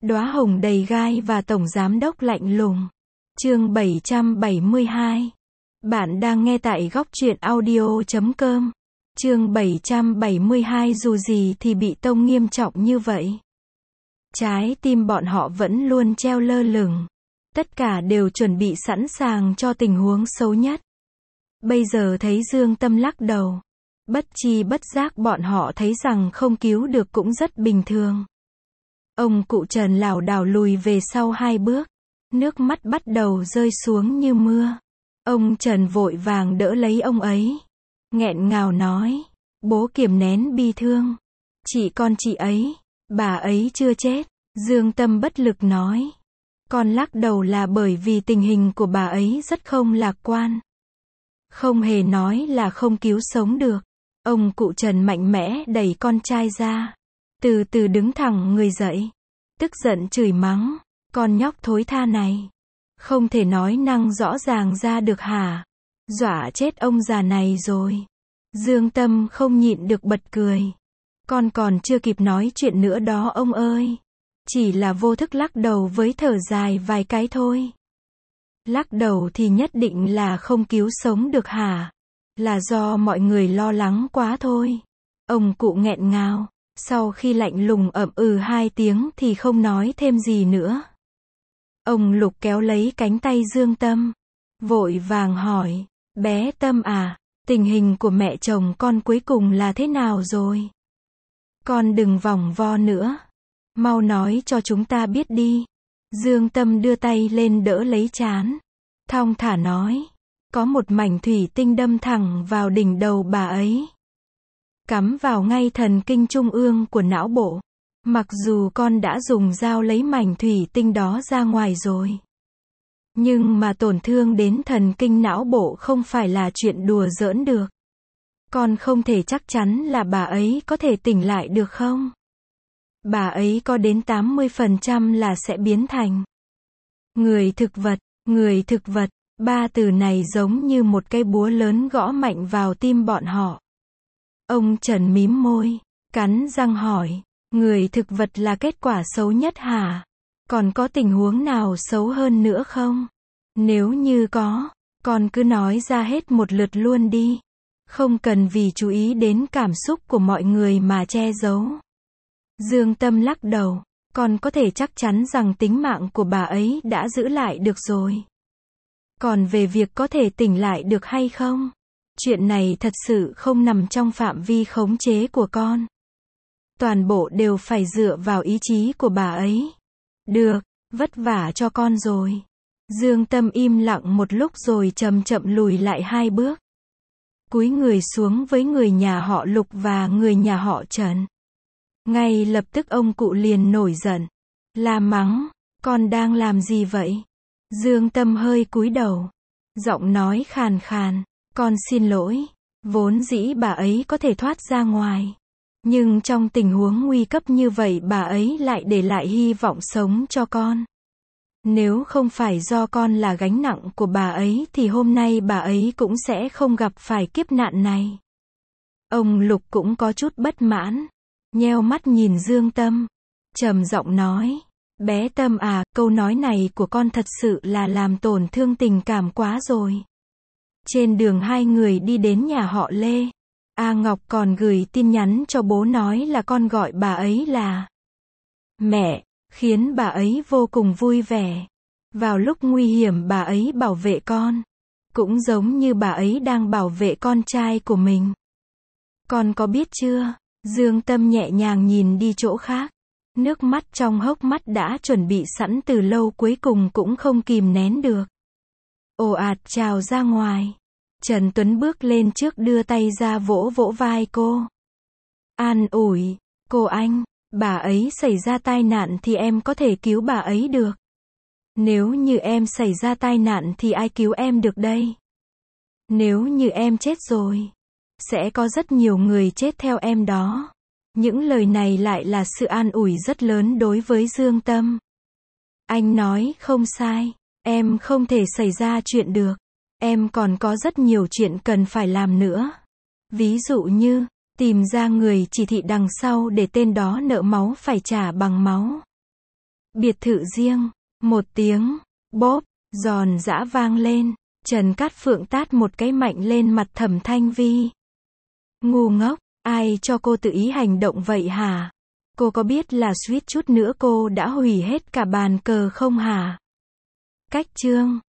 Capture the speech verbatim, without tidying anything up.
Đóa hồng đầy gai và tổng giám đốc lạnh lùng. Chương bảy trăm bảy mươi hai. Bạn đang nghe tại góc truyện audio chấm com. Chương bảy trăm bảy mươi hai. Dù gì thì bị tông nghiêm trọng như vậy, trái tim bọn họ vẫn luôn treo lơ lửng. Tất cả đều chuẩn bị sẵn sàng cho tình huống xấu nhất. Bây giờ thấy Dương Tâm lắc đầu, bất chi bất giác bọn họ thấy rằng không cứu được cũng rất bình thường. Ông cụ Trần lảo đảo lùi về sau hai bước, nước mắt bắt đầu rơi xuống như mưa. Ông Trần vội vàng đỡ lấy ông ấy, nghẹn ngào nói, bố kiềm nén bi thương. Chị con chị ấy, bà ấy chưa chết. Dương Tâm bất lực nói, con lắc đầu là bởi vì tình hình của bà ấy rất không lạc quan. Không hề nói là không cứu sống được. Ông cụ Trần mạnh mẽ đẩy con trai ra, từ từ đứng thẳng người dậy, tức giận chửi mắng, con nhóc thối tha này, không thể nói năng rõ ràng ra được hả? Dọa chết ông già này rồi. Dương Tâm không nhịn được bật cười. Con còn chưa kịp nói chuyện nữa đó ông ơi. Chỉ là vô thức lắc đầu với thở dài vài cái thôi. Lắc đầu thì nhất định là không cứu sống được hả? Là do mọi người lo lắng quá thôi. Ông cụ nghẹn ngào, sau khi lạnh lùng ậm ừ hai tiếng thì không nói thêm gì nữa. Ông Lục kéo lấy cánh tay Dương Tâm, vội vàng hỏi, bé Tâm à, tình hình của mẹ chồng con cuối cùng là thế nào rồi? Con đừng vòng vo nữa, mau nói cho chúng ta biết đi. Dương Tâm đưa tay lên đỡ lấy trán, thong thả nói, có một mảnh thủy tinh đâm thẳng vào đỉnh đầu bà ấy, cắm vào ngay thần kinh trung ương của não bộ. Mặc dù con đã dùng dao lấy mảnh thủy tinh đó ra ngoài rồi, nhưng mà tổn thương đến thần kinh não bộ không phải là chuyện đùa giỡn được. Con không thể chắc chắn là bà ấy có thể tỉnh lại được không? Bà ấy có đến tám mươi phần trăm là sẽ biến thành người thực vật. Người thực vật, ba từ này giống như một cây búa lớn gõ mạnh vào tim bọn họ. Ông Trần mím môi, cắn răng hỏi, người thực vật là kết quả xấu nhất hả? Còn có tình huống nào xấu hơn nữa không? Nếu như có, con cứ nói ra hết một lượt luôn đi. Không cần vì chú ý đến cảm xúc của mọi người mà che giấu. Dương Tâm lắc đầu, con có thể chắc chắn rằng tính mạng của bà ấy đã giữ lại được rồi. Còn về việc có thể tỉnh lại được hay không, chuyện này thật sự không nằm trong phạm vi khống chế của con. Toàn bộ đều phải dựa vào ý chí của bà ấy. Được, vất vả cho con rồi. Dương Tâm im lặng một lúc rồi chậm chậm lùi lại hai bước, cúi người xuống với người nhà họ Lục và người nhà họ Trần. Ngay lập tức ông cụ liền nổi giận, la mắng, con đang làm gì vậy? Dương Tâm hơi cúi đầu, giọng nói khàn khàn, con xin lỗi. Vốn dĩ bà ấy có thể thoát ra ngoài, nhưng trong tình huống nguy cấp như vậy bà ấy lại để lại hy vọng sống cho con. Nếu không phải do con là gánh nặng của bà ấy thì hôm nay bà ấy cũng sẽ không gặp phải kiếp nạn này. Ông Lục cũng có chút bất mãn, nheo mắt nhìn Dương Tâm, trầm giọng nói, bé Tâm à, câu nói này của con thật sự là làm tổn thương tình cảm quá rồi. Trên đường hai người đi đến nhà họ Lê, A Ngọc còn gửi tin nhắn cho bố nói là con gọi bà ấy là mẹ, khiến bà ấy vô cùng vui vẻ. Vào lúc nguy hiểm bà ấy bảo vệ con, cũng giống như bà ấy đang bảo vệ con trai của mình. Con có biết chưa? Dương Tâm nhẹ nhàng nhìn đi chỗ khác, nước mắt trong hốc mắt đã chuẩn bị sẵn từ lâu cuối cùng cũng không kìm nén được, ồ ạt trào ra ngoài. Trần Tuấn bước lên trước đưa tay ra vỗ vỗ vai cô, an ủi, cô anh, bà ấy xảy ra tai nạn thì em có thể cứu bà ấy được. Nếu như em xảy ra tai nạn thì ai cứu em được đây? Nếu như em chết rồi, sẽ có rất nhiều người chết theo em đó. Những lời này lại là sự an ủi rất lớn đối với Dương Tâm. Anh nói không sai, em không thể xảy ra chuyện được. Em còn có rất nhiều chuyện cần phải làm nữa. Ví dụ như, tìm ra người chỉ thị đằng sau để tên đó nợ máu phải trả bằng máu. Biệt thự riêng. Một tiếng, bóp, giòn giã vang lên. Trần Cát Phượng tát một cái mạnh lên mặt Thẩm Thanh Vi. Ngu ngốc, ai cho cô tự ý hành động vậy hả? Cô có biết là suýt chút nữa cô đã hủy hết cả bàn cờ không hả? Cách chương